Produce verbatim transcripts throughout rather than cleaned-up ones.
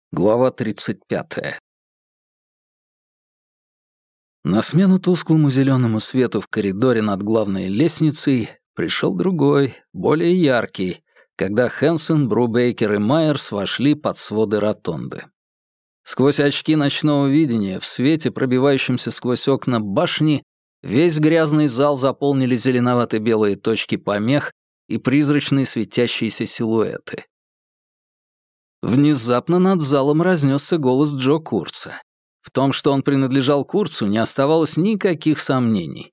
Глава тридцать пятая. На смену тусклому зеленому свету в коридоре над главной лестницей пришел другой, более яркий, когда Хэнсон, Брубейкер и Майерс вошли под своды ротонды. Сквозь очки ночного видения, в свете, пробивающемся сквозь окна башни, весь грязный зал заполнили зеленовато-белые точки помех и призрачные светящиеся силуэты. Внезапно над залом разнесся голос Джо Курца. В том, что он принадлежал Курцу, не оставалось никаких сомнений.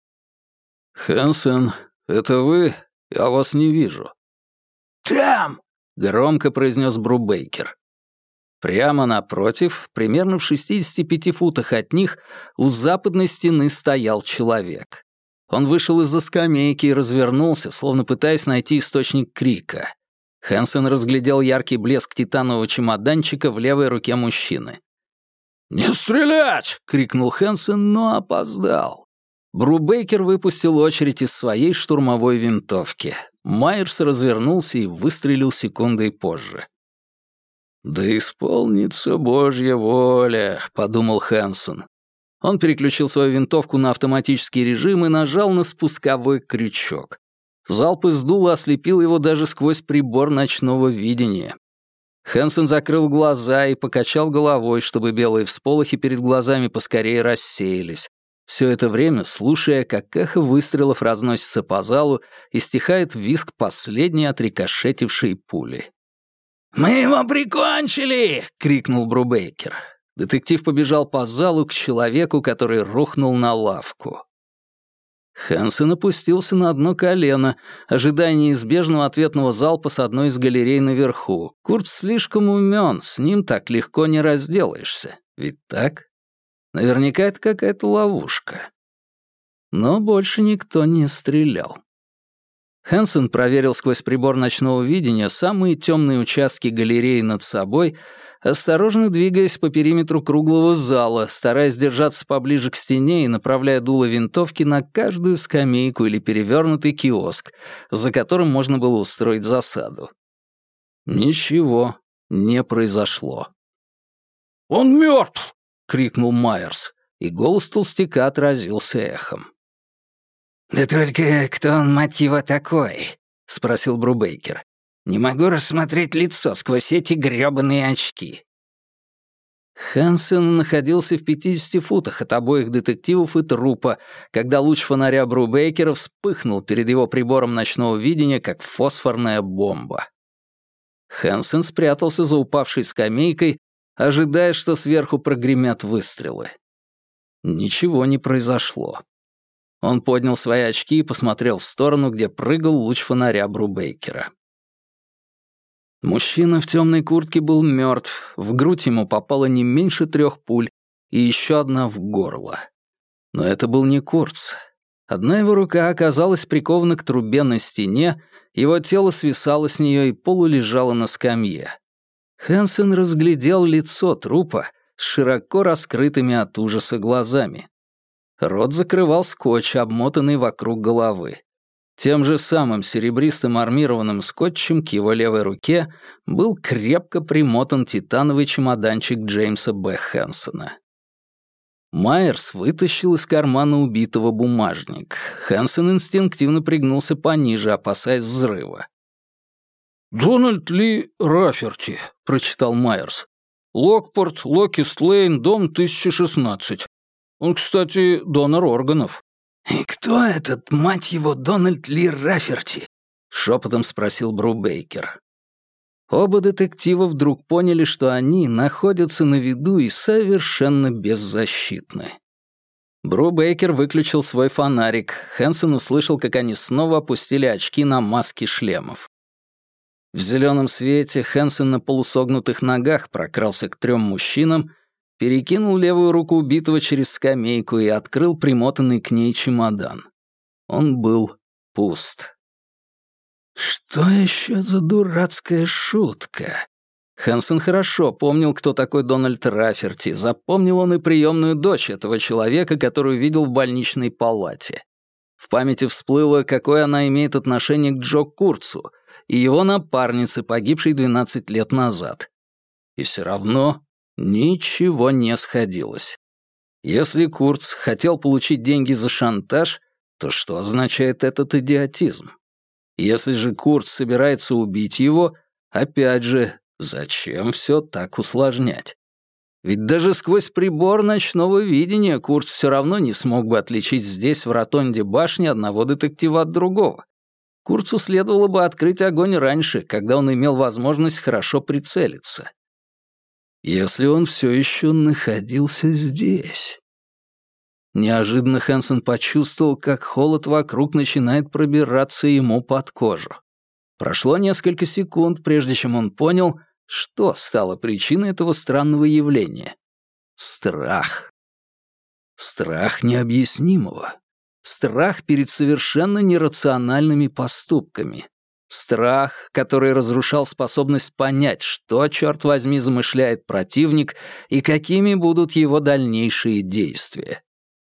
«Хэнсон, это вы? Я вас не вижу». «Там!» — громко произнес Брубейкер. Прямо напротив, примерно в шестидесяти пяти футах от них, у западной стены стоял человек. Он вышел из-за скамейки и развернулся, словно пытаясь найти источник крика. Хэнсон разглядел яркий блеск титанового чемоданчика в левой руке мужчины. «Не стрелять!» — крикнул Хэнсон, но опоздал. Брубейкер выпустил очередь из своей штурмовой винтовки. Майерс развернулся и выстрелил секундой позже. «Да исполнится Божья воля», — подумал Хэнсон. Он переключил свою винтовку на автоматический режим и нажал на спусковой крючок. Залп из дула ослепил его даже сквозь прибор ночного видения. Хэнсон закрыл глаза и покачал головой, чтобы белые всполохи перед глазами поскорее рассеялись. Все это время, слушая, как эхо выстрелов разносится по залу и стихает визг последней отрикошетившей пули. «Мы его прикончили!» — крикнул Брубейкер. Детектив побежал по залу к человеку, который рухнул на лавку. Хэнсон опустился на одно колено, ожидая неизбежного ответного залпа с одной из галерей наверху. Курт слишком умён, с ним так легко не разделаешься. Ведь так? Наверняка это какая-то ловушка. Но больше никто не стрелял. Хэнсон проверил сквозь прибор ночного видения самые темные участки галереи над собой, осторожно двигаясь по периметру круглого зала, стараясь держаться поближе к стене и направляя дуло винтовки на каждую скамейку или перевернутый киоск, за которым можно было устроить засаду. Ничего не произошло. «Он мертв!» — крикнул Майерс, и голос толстяка отразился эхом. «Да только кто он, мать его, такой?» — спросил Брубейкер. «Не могу рассмотреть лицо сквозь эти грёбаные очки». Хэнсон находился в пятидесяти футах от обоих детективов и трупа, когда луч фонаря Брубейкера вспыхнул перед его прибором ночного видения, как фосфорная бомба. Хэнсон спрятался за упавшей скамейкой, ожидая, что сверху прогремят выстрелы. Ничего не произошло. Он поднял свои очки и посмотрел в сторону, где прыгал луч фонаря Брубейкера. Мужчина в темной куртке был мертв, в грудь ему попало не меньше трех пуль и еще одна в горло. Но это был не Курц. Одна его рука оказалась прикована к трубе на стене, его тело свисало с нее и полулежало на скамье. Хэнсон разглядел лицо трупа с широко раскрытыми от ужаса глазами. Рот закрывал скотч, обмотанный вокруг головы. Тем же самым серебристым армированным скотчем к его левой руке был крепко примотан титановый чемоданчик Джеймса Б. Хэнсона. Майерс вытащил из кармана убитого бумажник. Хэнсон инстинктивно пригнулся пониже, опасаясь взрыва. «Дональд Ли Раферти», — прочитал Майерс. «Локпорт, Локист-Лейн, дом тысяча шестнадцать. Он, кстати, донор органов». «И кто этот, мать его, Дональд Ли Раферти?» — шепотом спросил Брубейкер. Оба детектива вдруг поняли, что они находятся на виду и совершенно беззащитны. Брубейкер выключил свой фонарик. Хэнсон услышал, как они снова опустили очки на маски шлемов. В зеленом свете Хэнсон на полусогнутых ногах прокрался к трем мужчинам, перекинул левую руку убитого через скамейку и открыл примотанный к ней чемодан. Он был пуст. Что еще за дурацкая шутка? Хэнсон хорошо помнил, кто такой Дональд Раферти. Запомнил он и приемную дочь этого человека, которую видел в больничной палате. В памяти всплыло, какое она имеет отношение к Джо Курцу и его напарнице, погибшей двенадцать лет назад. И все равно ничего не сходилось. Если Курц хотел получить деньги за шантаж, то что означает этот идиотизм? Если же Курц собирается убить его, опять же, зачем все так усложнять? Ведь даже сквозь прибор ночного видения Курц все равно не смог бы отличить здесь, в ротонде башни, одного детектива от другого. Курцу следовало бы открыть огонь раньше, когда он имел возможность хорошо прицелиться. Если он все еще находился здесь... Неожиданно Хэнсон почувствовал, как холод вокруг начинает пробираться ему под кожу. Прошло несколько секунд, прежде чем он понял, что стало причиной этого странного явления. Страх. Страх необъяснимого. Страх перед совершенно нерациональными поступками. Страх, который разрушал способность понять, что, черт возьми, замышляет противник и какими будут его дальнейшие действия.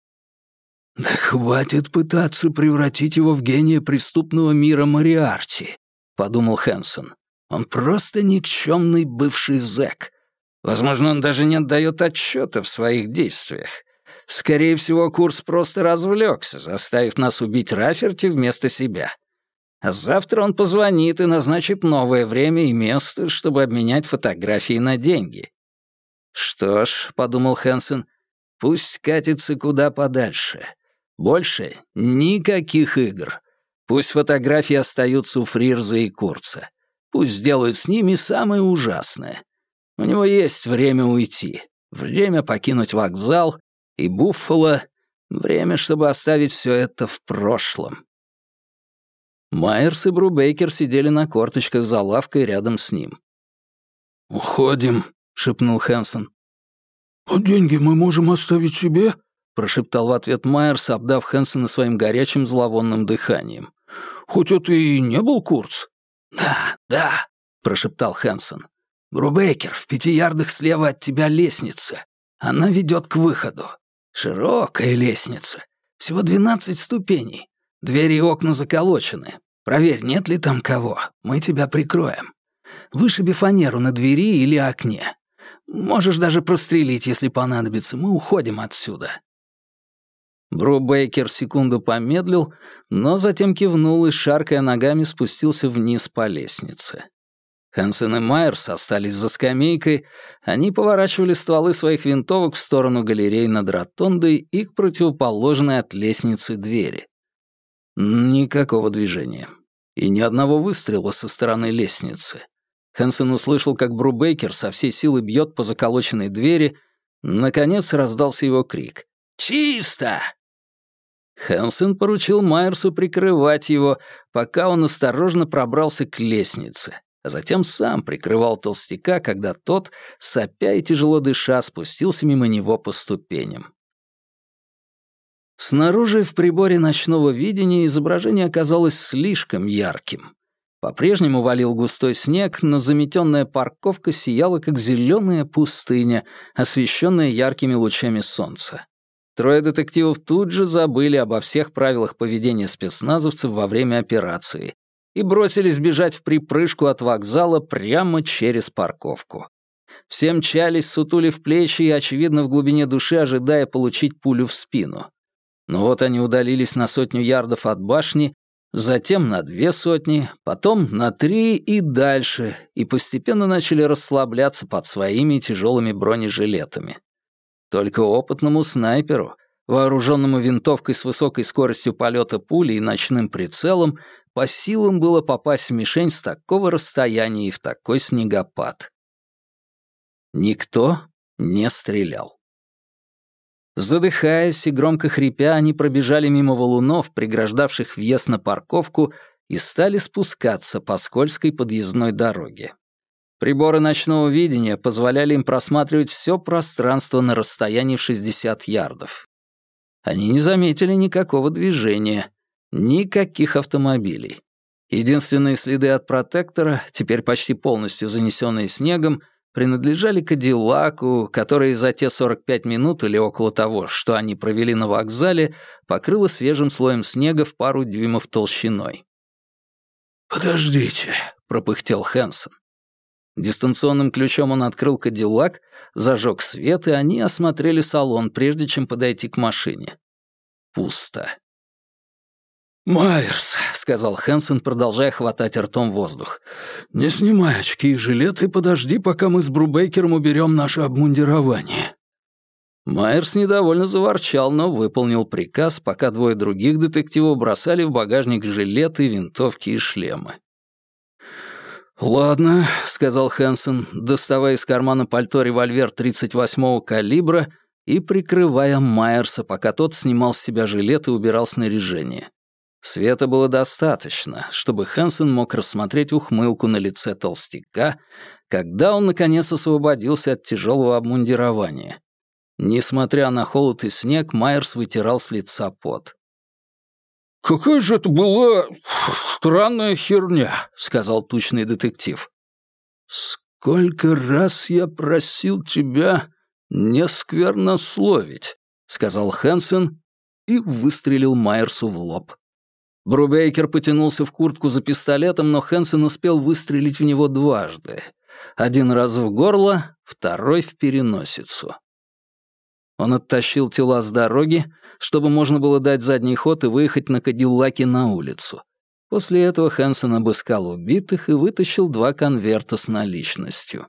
«Да хватит пытаться превратить его в гения преступного мира Мориарти», — подумал Хэнсон. «Он просто никчемный бывший зэк. Возможно, он даже не отдает отчета в своих действиях. Скорее всего, Курц просто развлекся, заставив нас убить Раферти вместо себя. А завтра он позвонит и назначит новое время и место, чтобы обменять фотографии на деньги». «Что ж», — подумал Хэнсон, — «пусть катится куда подальше. Больше никаких игр. Пусть фотографии остаются у Фрирза и Курца. Пусть сделают с ними самое ужасное. У него есть время уйти, время покинуть вокзал и Буффало, время, чтобы оставить все это в прошлом». Майерс и Брубейкер сидели на корточках за лавкой рядом с ним. «Уходим», — шепнул Хэнсон. «А деньги мы можем оставить себе?» — прошептал в ответ Майерс, обдав Хэнсона своим горячим зловонным дыханием. «Хоть это и не был Курц». «Да, да», — прошептал Хэнсон. «Брубейкер, в пяти ярдах слева от тебя лестница. Она ведет к выходу. Широкая лестница. Всего двенадцать ступеней. Двери и окна заколочены. Проверь, нет ли там кого. Мы тебя прикроем. Вышиби фанеру на двери или окне. Можешь даже прострелить, если понадобится. Мы уходим отсюда». Брубейкер секунду помедлил, но затем кивнул и, шаркая ногами, спустился вниз по лестнице. Хэнсон и Майерс остались за скамейкой, они поворачивали стволы своих винтовок в сторону галерей над ротондой и к противоположной от лестницы двери. Никакого движения. И ни одного выстрела со стороны лестницы. Хэнсон услышал, как Брубейкер со всей силы бьет по заколоченной двери. Наконец раздался его крик. «Чисто!» Хэнсон поручил Майерсу прикрывать его, пока он осторожно пробрался к лестнице, а затем сам прикрывал толстяка, когда тот, сопя и тяжело дыша, спустился мимо него по ступеням. Снаружи в приборе ночного видения изображение оказалось слишком ярким. По-прежнему валил густой снег, но заметенная парковка сияла, как зеленая пустыня, освещенная яркими лучами солнца. Трое детективов тут же забыли обо всех правилах поведения спецназовцев во время операции и бросились бежать в припрыжку от вокзала прямо через парковку. Все мчались, сутулив плечи и, очевидно, в глубине души ожидая получить пулю в спину. Но вот они удалились на сотню ярдов от башни, затем на две сотни, потом на три и дальше, и постепенно начали расслабляться под своими тяжелыми бронежилетами. Только опытному снайперу, вооруженному винтовкой с высокой скоростью полета пули и ночным прицелом, по силам было попасть в мишень с такого расстояния и в такой снегопад. Никто не стрелял. Задыхаясь и громко хрипя, они пробежали мимо валунов, преграждавших въезд на парковку, и стали спускаться по скользкой подъездной дороге. Приборы ночного видения позволяли им просматривать все пространство на расстоянии в шестьдесят ярдов. Они не заметили никакого движения, никаких автомобилей. Единственные следы от протектора, теперь почти полностью занесенные снегом, принадлежали Кадиллаку, который за те сорок пять минут или около того, что они провели на вокзале, покрыло свежим слоем снега в пару дюймов толщиной. «Подождите», — пропыхтел Хэнсон. Дистанционным ключом он открыл кадиллак, зажег свет, и они осмотрели салон, прежде чем подойти к машине. Пусто. «Майерс», — сказал Хэнсон, продолжая хватать ртом воздух, — «не снимай очки и жилет и подожди, пока мы с Брубейкером уберем наше обмундирование». Майерс недовольно заворчал, но выполнил приказ, пока двое других детективов бросали в багажник жилеты, винтовки и шлемы. «Ладно», — сказал Хэнсон, доставая из кармана пальто револьвер тридцать восьмого калибра и прикрывая Майерса, пока тот снимал с себя жилет и убирал снаряжение. Света было достаточно, чтобы Хэнсон мог рассмотреть ухмылку на лице толстяка, когда он, наконец, освободился от тяжелого обмундирования. Несмотря на холод и снег, Майерс вытирал с лица пот. «Какая же это была странная херня», — сказал тучный детектив. «Сколько раз я просил тебя не сквернословить», — сказал Хэнсон и выстрелил Майерсу в лоб. Брубейкер потянулся в куртку за пистолетом, но Хэнсон успел выстрелить в него дважды. Один раз в горло, второй в переносицу. Он оттащил тела с дороги, чтобы можно было дать задний ход и выехать на кадиллаке на улицу. После этого Хэнсон обыскал убитых и вытащил два конверта с наличностью.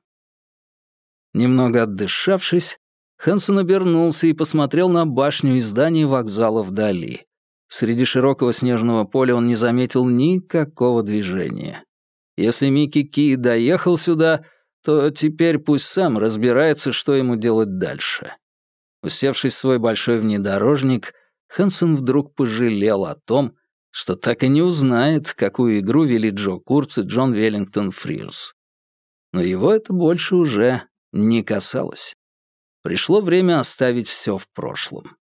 Немного отдышавшись, Хэнсон обернулся и посмотрел на башню и здание вокзала вдали. Среди широкого снежного поля он не заметил никакого движения. Если Микки Ки доехал сюда, то теперь пусть сам разбирается, что ему делать дальше. Усевшись в свой большой внедорожник, Хэнсон вдруг пожалел о том, что так и не узнает, какую игру вели Джо Курц и Джон Веллингтон Фрирс. Но его это больше уже не касалось. Пришло время оставить все в прошлом.